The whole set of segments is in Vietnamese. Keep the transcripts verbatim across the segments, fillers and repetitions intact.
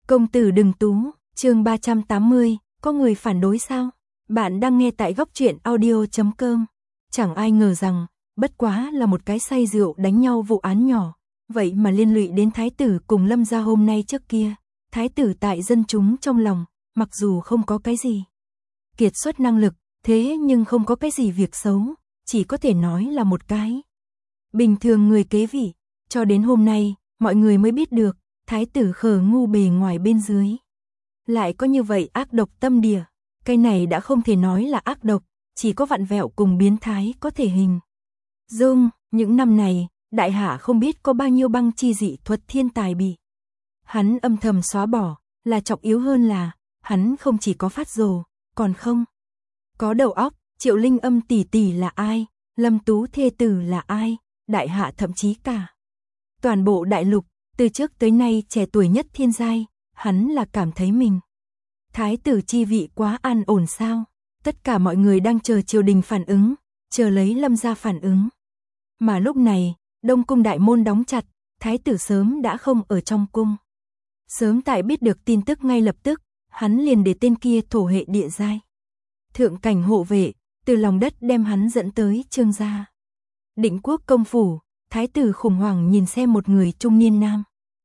Công tử đừng tú, chương ba trăm tám mươi, có người phản đối sao? Bạn đang nghe tại góc truyện audio chấm com. Chẳng ai ngờ rằng, bất quá là một cái say rượu đánh nhau vụ án nhỏ, vậy mà liên lụy đến thái tử cùng Lâm gia hôm nay trước kia. Thái tử tại dân chúng trong lòng, mặc dù không có cái gì kiệt xuất năng lực, thế nhưng không có cái gì việc xấu, chỉ có thể nói là một cái bình thường người kế vị. Cho đến hôm nay, mọi người mới biết được, thái tử khờ ngu bề ngoài bên dưới lại có như vậy ác độc tâm địa. Cái này đã không thể nói là ác độc, chỉ có vặn vẹo cùng biến thái có thể hình dung. Những năm này, đại hạ không biết có bao nhiêu băng chi dị thuật thiên tài bị hắn âm thầm xóa bỏ, là trọng yếu hơn là hắn không chỉ có phát rồ, còn không có đầu óc. Triệu Linh Âm tỷ tỷ là ai, Lâm Tú thê tử là ai, đại hạ thậm chí cả toàn bộ đại lục, từ trước tới nay trẻ tuổi nhất thiên giai, hắn là cảm thấy mình thái tử chi vị quá an ổn sao? Tất cả mọi người đang chờ triều đình phản ứng, chờ lấy Lâm gia phản ứng. Mà lúc này, Đông cung đại môn đóng chặt, thái tử sớm đã không ở trong cung. Sớm tại biết được tin tức ngay lập tức, hắn liền để tên kia thổ hệ địa giai thượng cảnh hộ vệ, từ lòng đất đem hắn dẫn tới Trương gia. Định Quốc công phủ, thái tử khủng hoảng nhìn xem một người trung niên nam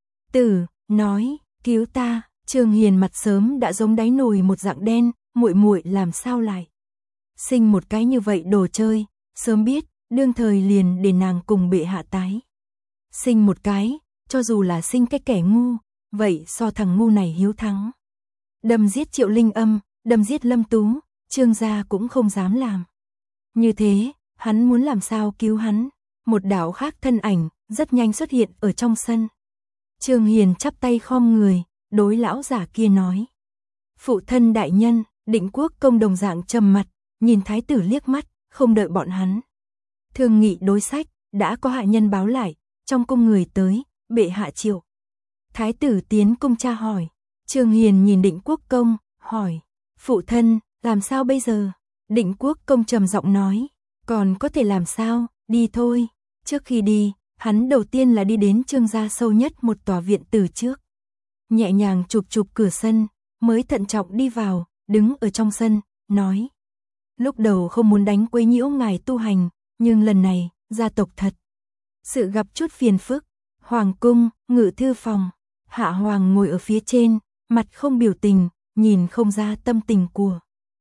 tử, nói: "Cứu ta." Trương Hiền mặt sớm đã giống đáy nồi một dạng đen, muội muội làm sao lại sinh một cái như vậy đồ chơi, sớm biết, đương thời liền để nàng cùng bệ hạ tái sinh một cái, cho dù là sinh cái kẻ ngu, vậy so thằng ngu này hiếu thắng. Đâm giết Triệu Linh Âm, đâm giết Lâm Tú, Trương gia cũng không dám làm. Như thế, hắn muốn làm sao cứu hắn? Một đạo khác thân ảnh rất nhanh xuất hiện ở trong sân. Trương Hiền chắp tay khom người, đối lão giả kia nói: "Phụ thân đại nhân." Định Quốc công đồng dạng trầm mặt, nhìn thái tử liếc mắt, không đợi bọn hắn thương nghị đối sách, đã có hạ nhân báo lại, trong cung người tới, bệ hạ triệu thái tử tiến cung tra hỏi. Trương Hiền nhìn Định Quốc công, hỏi: "Phụ thân, làm sao bây giờ?" Định Quốc công trầm giọng nói: "Còn có thể làm sao, đi thôi." Trước khi đi, hắn đầu tiên là đi đến Trương gia sâu nhất một tòa viện từ trước. Nhẹ nhàng chụp chụp cửa sân, mới thận trọng đi vào, đứng ở trong sân, nói: "Lúc đầu không muốn đánh quấy nhiễu ngài tu hành, nhưng lần này, gia tộc thật sự gặp chút phiền phức." Hoàng cung, ngự thư phòng, Hạ Hoàng ngồi ở phía trên, mặt không biểu tình, nhìn không ra tâm tình của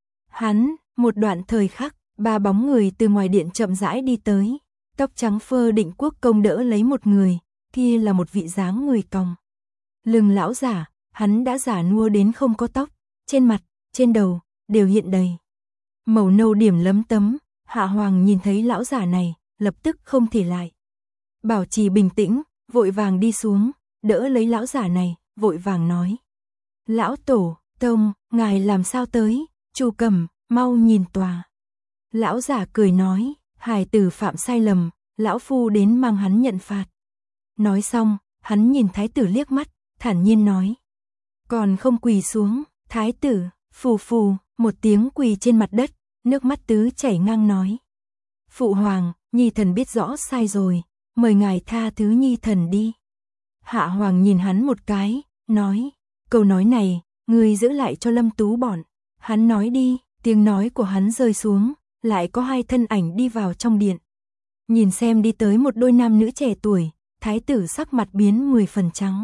hắn. Một đoạn thời khắc, ba bóng người từ ngoài điện chậm rãi đi tới. Tóc trắng phơ Định Quốc công đỡ lấy một người, kia là một vị dáng người còng lưng lão giả, hắn đã già nua đến không có tóc, trên mặt, trên đầu đều hiện đầy màu nâu điểm lấm tấm. Hạ Hoàng nhìn thấy lão giả này, lập tức không thể lại bảo trì bình tĩnh, vội vàng đi xuống, đỡ lấy lão giả này, vội vàng nói: "Lão tổ tông, ngài làm sao tới? Chu Cẩm, mau nhìn tòa." Lão giả cười nói: "Hài tử phạm sai lầm, lão phu đến mang hắn nhận phạt." Nói xong, hắn nhìn thái tử liếc mắt, thản nhiên nói: "Còn không quỳ xuống." Thái tử phù phù một tiếng quỳ trên mặt đất, nước mắt tứ chảy ngang nói: "Phụ hoàng, nhi thần biết rõ sai rồi, mời ngài tha thứ nhi thần đi." Hạ Hoàng nhìn hắn một cái, nói: "Câu nói này, ngươi giữ lại cho Lâm Tú bọn hắn nói đi." Tiếng nói của hắn rơi xuống, lại có hai thân ảnh đi vào trong điện. Nhìn xem đi tới một đôi nam nữ trẻ tuổi, thái tử sắc mặt biến mười phần trắng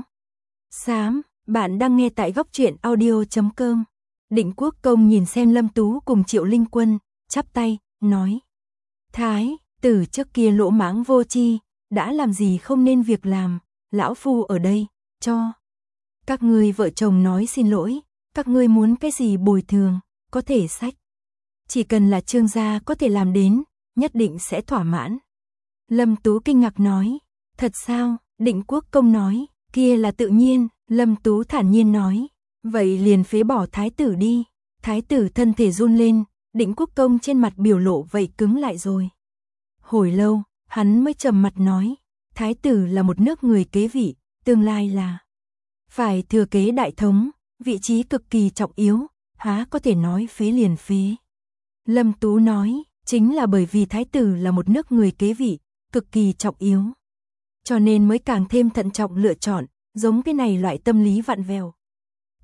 xám. Bạn đang nghe tại góc truyện audio chấm com. Định Quốc công nhìn xem Lâm Tú cùng Triệu Linh Quân, chắp tay, nói: "Thái tử trước kia lỗ mãng vô tri, đã làm gì không nên việc làm, lão phu ở đây, cho các ngươi vợ chồng nói xin lỗi, các ngươi muốn cái gì bồi thường, có thể sách. Chỉ cần là Trương gia có thể làm đến, nhất định sẽ thỏa mãn." Lâm Tú kinh ngạc nói: "Thật sao?" Định Quốc công nói: "Kia là tự nhiên." Lâm Tú thản nhiên nói: "Vậy liền phế bỏ thái tử đi." Thái tử thân thể run lên, Định Quốc công trên mặt biểu lộ vậy cứng lại rồi. Hồi lâu, hắn mới trầm mặt nói: "Thái tử là một nước người kế vị, tương lai là phải thừa kế đại thống, vị trí cực kỳ trọng yếu, há có thể nói phế liền phế." Lâm Tú nói: "Chính là bởi vì thái tử là một nước người kế vị, cực kỳ trọng yếu, cho nên mới càng thêm thận trọng lựa chọn, giống cái này loại tâm lý vặn vẹo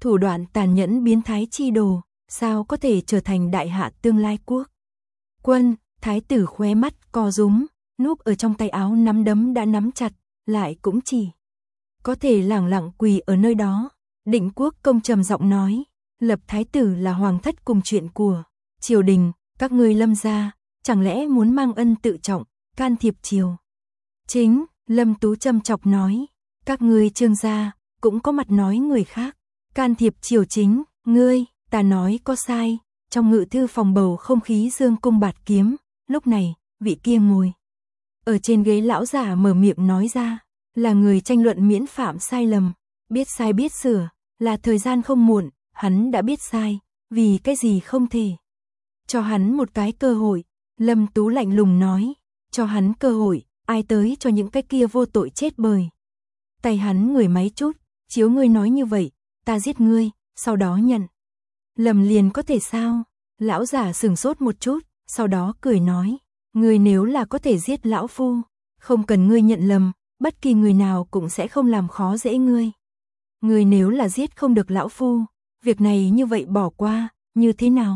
thủ đoạn tàn nhẫn biến thái chi đồ, sao có thể trở thành đại hạ tương lai quốc. Quân, thái tử khóe mắt co rúm, núp ở trong tay áo nắm đấm đã nắm chặt, lại cũng chỉ có thể lẳng lặng quỳ ở nơi đó. Định Quốc Công trầm giọng nói, lập thái tử là hoàng thất cùng chuyện của triều đình, các ngươi Lâm gia, chẳng lẽ muốn mang ân tự trọng, can thiệp triều chính. Lâm Tú châm chọc nói, các ngươi Trương gia cũng có mặt nói người khác, can thiệp triều chính, ngươi, ta nói có sai. Trong ngự thư phòng bầu không khí dương cung bạt kiếm, lúc này, vị kia ngồi ở trên ghế lão giả mở miệng nói ra, là người tranh luận miễn phạm sai lầm, biết sai biết sửa, là thời gian không muộn, hắn đã biết sai, vì cái gì không thể cho hắn một cái cơ hội. Lâm Tú lạnh lùng nói, cho hắn cơ hội, ai tới cho những cái kia vô tội chết bời. Tay hắn người máy chút, chiếu ngươi nói như vậy, ta giết ngươi, sau đó nhận lầm liền có thể sao? Lão giả sừng sốt một chút, sau đó cười nói, ngươi nếu là có thể giết lão phu, không cần ngươi nhận lầm, bất kỳ người nào cũng sẽ không làm khó dễ ngươi. Ngươi nếu là giết không được lão phu, việc này như vậy bỏ qua, như thế nào?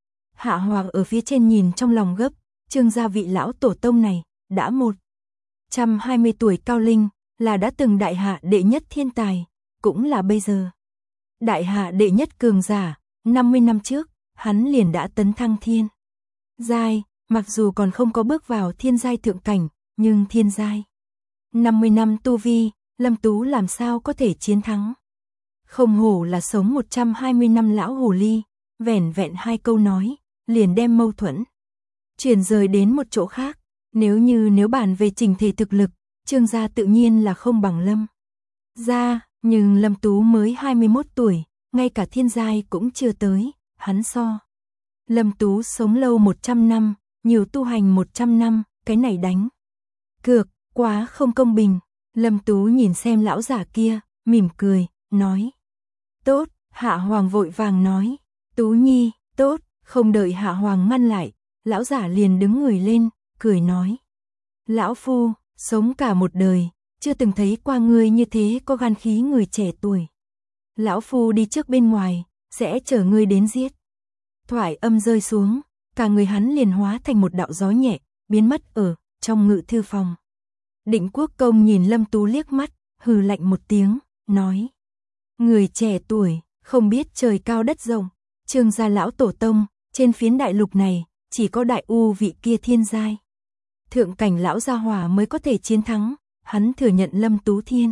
Hạ Hoàng ở phía trên nhìn trong lòng gấp, Trương gia vị lão tổ tông này, đã một trăm hai mươi tuổi cao linh, là đã từng đại hạ đệ nhất thiên tài, cũng là bây giờ đại hạ đệ nhất cường giả. năm mươi năm trước, hắn liền đã tấn thăng thiên giai, mặc dù còn không có bước vào thiên giai thượng cảnh, nhưng thiên giai năm mươi năm tu vi, Lâm Tú làm sao có thể chiến thắng. Không hổ là sống một trăm hai mươi năm lão hồ ly, vẻn vẹn hai câu nói, liền đem mâu thuẫn chuyển rời đến một chỗ khác. Nếu như nếu bàn về trình thể thực lực, Trương gia tự nhiên là không bằng Lâm gia, nhưng Lâm Tú mới hai mươi mốt tuổi, ngay cả thiên giai cũng chưa tới, hắn so Lâm Tú sống lâu một trăm năm, nhiều tu hành một trăm năm, cái này đánh cược quá không công bình. Lâm Tú nhìn xem lão giả kia, mỉm cười, nói, tốt. Hạ Hoàng vội vàng nói, Tú Nhi, tốt. Không đợi Hạ Hoàng ngăn lại, lão giả liền đứng người lên, cười nói, lão phu, sống cả một đời, chưa từng thấy qua người như thế có gan khí người trẻ tuổi. Lão phu đi trước bên ngoài, sẽ chở ngươi đến giết. Thoại âm rơi xuống, cả người hắn liền hóa thành một đạo gió nhẹ, biến mất ở trong ngự thư phòng. Định Quốc Công nhìn Lâm Tú liếc mắt, hừ lạnh một tiếng, nói, người trẻ tuổi, không biết trời cao đất rộng, Trương gia lão tổ tông, trên phiến đại lục này, chỉ có đại u vị kia thiên giai thượng cảnh lão gia hỏa mới có thể chiến thắng, hắn thừa nhận Lâm Tú thiên.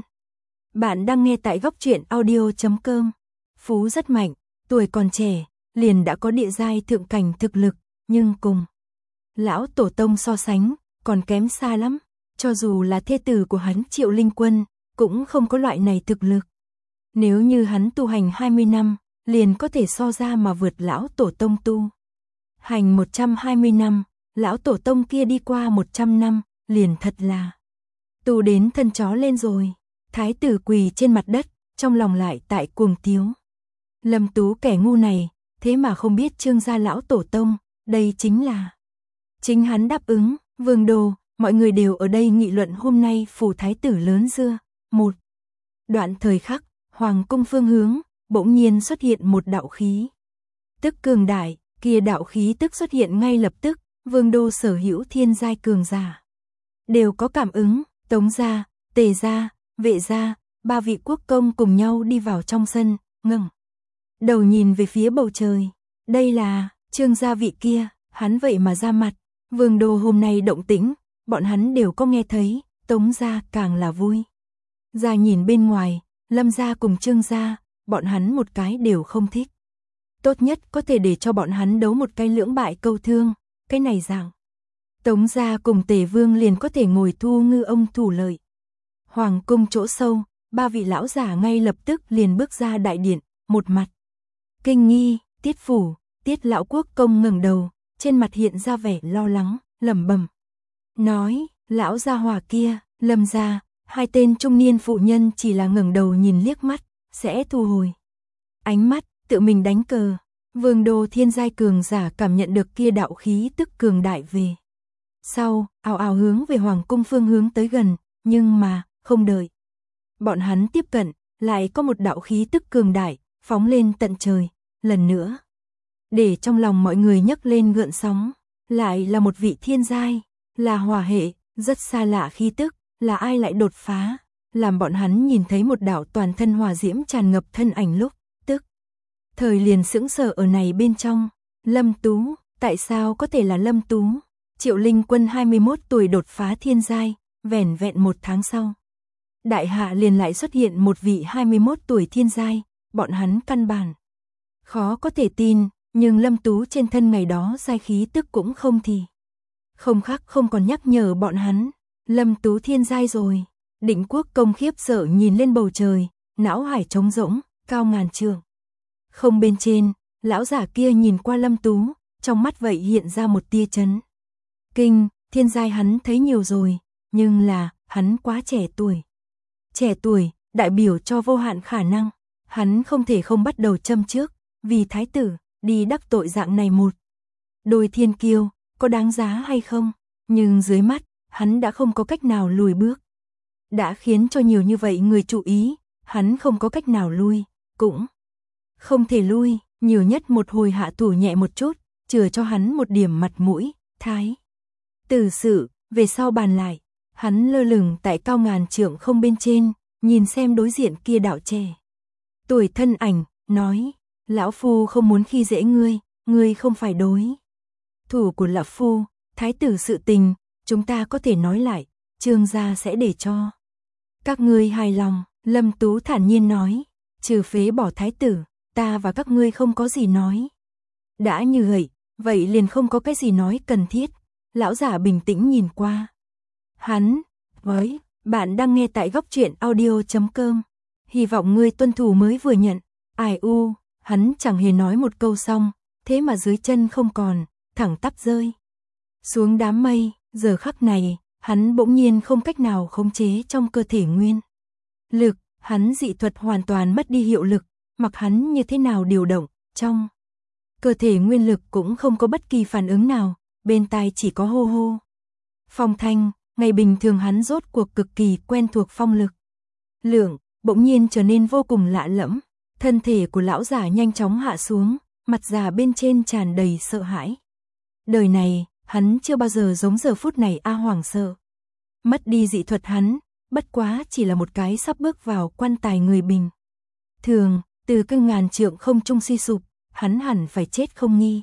Bạn đang nghe tại góc truyện audio chấm com. Phú rất mạnh, tuổi còn trẻ, liền đã có địa giai thượng cảnh thực lực, nhưng cùng lão tổ tông so sánh, còn kém xa lắm. Cho dù là thê tử của hắn Triệu Linh Quân, cũng không có loại này thực lực. Nếu như hắn tu hành hai mươi năm, liền có thể so ra mà vượt lão tổ tông tu hành một trăm hai mươi năm, lão tổ tông kia đi qua một trăm năm, liền thật là tu đến thân chó lên rồi. Thái tử quỳ trên mặt đất, trong lòng lại tại cuồng tiếu. Lâm Tú kẻ ngu này, thế mà không biết Trương gia lão tổ tông, đây chính là chính hắn đáp ứng. Vương Đô, mọi người đều ở đây nghị luận hôm nay phủ thái tử lớn dưa. Một đoạn thời khắc, hoàng cung phương hướng, bỗng nhiên xuất hiện một đạo khí tức cường đại, kia đạo khí tức xuất hiện ngay lập tức, Vương Đô sở hữu thiên giai cường giả đều có cảm ứng. Tống gia, Tề gia, Vệ gia, ba vị quốc công cùng nhau đi vào trong sân, ngẩng đầu nhìn về phía bầu trời. Đây là Trương gia vị kia, hắn vậy mà ra mặt. Vương Đô hôm nay động tĩnh, bọn hắn đều có nghe thấy. Tống gia càng là vui. Gia nhìn bên ngoài, Lâm gia cùng Trương gia, bọn hắn một cái đều không thích. Tốt nhất có thể để cho bọn hắn đấu một cái lưỡng bại câu thương, cái này dạng Tống gia cùng Tề Vương liền có thể ngồi thu ngư ông thủ lợi. Hoàng cung chỗ sâu, ba vị lão giả ngay lập tức liền bước ra đại điện, một mặt kinh nghi. Tiết phủ, Tiết lão quốc công ngẩng đầu, trên mặt hiện ra vẻ lo lắng, lẩm bẩm nói, lão gia hỏa kia, Lâm gia. Hai tên trung niên phụ nhân chỉ là ngẩng đầu nhìn liếc mắt, sẽ thu hồi ánh mắt, tự mình đánh cờ. Vương Đô thiên giai cường giả cảm nhận được kia đạo khí tức cường đại về sau, ào ào hướng về hoàng cung phương hướng tới gần, nhưng mà không đợi bọn hắn tiếp cận, lại có một đạo khí tức cường đại phóng lên tận trời, lần nữa. Để trong lòng mọi người nhấc lên gợn sóng, lại là một vị thiên giai, là hỏa hệ, rất xa lạ khí tức, là ai lại đột phá, làm bọn hắn nhìn thấy một đạo toàn thân hỏa diễm tràn ngập thân ảnh lúc, tức. Thời liền sững sờ ở này bên trong, Lâm Tú, tại sao có thể là Lâm Tú? Triệu Linh Quân hai mươi mốt tuổi đột phá thiên giai, vẻn vẹn một tháng sau. Đại hạ liền lại xuất hiện một vị hai mươi mốt tuổi thiên giai, bọn hắn căn bản. Khó có thể tin, nhưng Lâm Tú trên thân ngày đó giai khí tức cũng không thì. Không khác không còn nhắc nhở bọn hắn, Lâm Tú thiên giai rồi. Định Quốc Công khiếp sợ nhìn lên bầu trời, não hải trống rỗng, cao ngàn trượng. Không bên trên, lão giả kia nhìn qua Lâm Tú, trong mắt vậy hiện ra một tia chấn kinh, thiên giai hắn thấy nhiều rồi, nhưng là, hắn quá trẻ tuổi. Trẻ tuổi, đại biểu cho vô hạn khả năng, hắn không thể không bắt đầu châm trước, vì thái tử, đi đắc tội dạng này một. Đôi thiên kiêu, có đáng giá hay không, nhưng dưới mắt, hắn đã không có cách nào lùi bước. Đã khiến cho nhiều như vậy người chú ý, hắn không có cách nào lui, cũng không thể lui, nhiều nhất một hồi hạ thủ nhẹ một chút, chừa cho hắn một điểm mặt mũi, thái. Tử sự, về sau bàn lại, hắn lơ lửng tại cao ngàn trượng không bên trên, nhìn xem đối diện kia đạo trẻ. Tuổi thân ảnh, nói, lão phu không muốn khi dễ ngươi, ngươi không phải đối thủ của lão phu, thái tử sự tình, chúng ta có thể nói lại, Trương gia sẽ để cho các ngươi hài lòng. Lâm Tú thản nhiên nói, trừ phế bỏ thái tử, ta và các ngươi không có gì nói. Đã như vậy, vậy liền không có cái gì nói cần thiết. Lão giả bình tĩnh nhìn qua hắn, với, bạn đang nghe tại góc truyện audio chấm com. Hy vọng ngươi tuân thủ mới vừa nhận. Ai u, hắn chẳng hề nói một câu xong, thế mà dưới chân không còn, thẳng tắp rơi xuống đám mây. Giờ khắc này, hắn bỗng nhiên không cách nào khống chế trong cơ thể nguyên lực, hắn dị thuật hoàn toàn mất đi hiệu lực, mặc hắn như thế nào điều động, trong cơ thể nguyên lực cũng không có bất kỳ phản ứng nào, bên tai chỉ có hô hô phong thanh. Ngày bình thường hắn rốt cuộc cực kỳ quen thuộc phong lực lượng, bỗng nhiên trở nên vô cùng lạ lẫm. Thân thể của lão giả nhanh chóng hạ xuống, mặt già bên trên tràn đầy sợ hãi. Đời này, hắn chưa bao giờ giống giờ phút này a hoảng sợ. Mất đi dị thuật hắn, bất quá chỉ là một cái sắp bước vào quan tài người bình thường, từ cơn ngàn trượng không trung suy sụp, hắn hẳn phải chết không nghi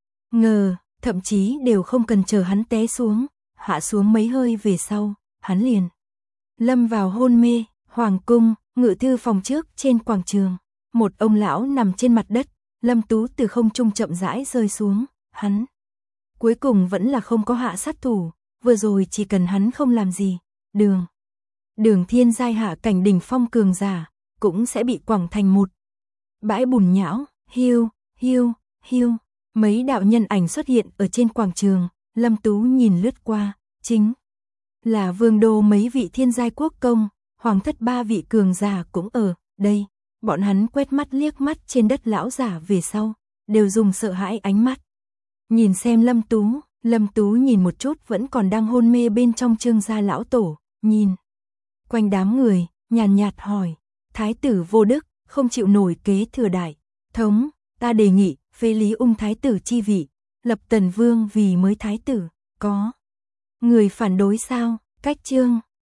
ngờ, thậm chí đều không cần chờ hắn té xuống, hạ xuống mấy hơi về sau, hắn liền lâm vào hôn mê. Hoàng cung, ngự thư phòng trước trên quảng trường, một ông lão nằm trên mặt đất, Lâm Tú từ không trung chậm rãi rơi xuống, hắn cuối cùng vẫn là không có hạ sát thủ, vừa rồi chỉ cần hắn không làm gì, đường đường thiên giai hạ cảnh đỉnh phong cường giả, cũng sẽ bị quẳng thành một bãi bùn nhão. Hiu, hiu, hiu, mấy đạo nhân ảnh xuất hiện ở trên quảng trường. Lâm Tú nhìn lướt qua, chính là vương đô mấy vị thiên giai quốc công, hoàng thất ba vị cường giả cũng ở đây. Bọn hắn quét mắt liếc mắt trên đất lão giả về sau, đều dùng sợ hãi ánh mắt nhìn xem Lâm Tú. Lâm Tú nhìn một chút vẫn còn đang hôn mê bên trong Trương gia lão tổ, nhìn quanh đám người, nhàn nhạt hỏi, thái tử vô đức, không chịu nổi kế thừa đại thống, ta đề nghị phế Lý Ung thái tử chi vị, lập Tần Vương vì mới thái tử, có người phản đối sao? Cách chương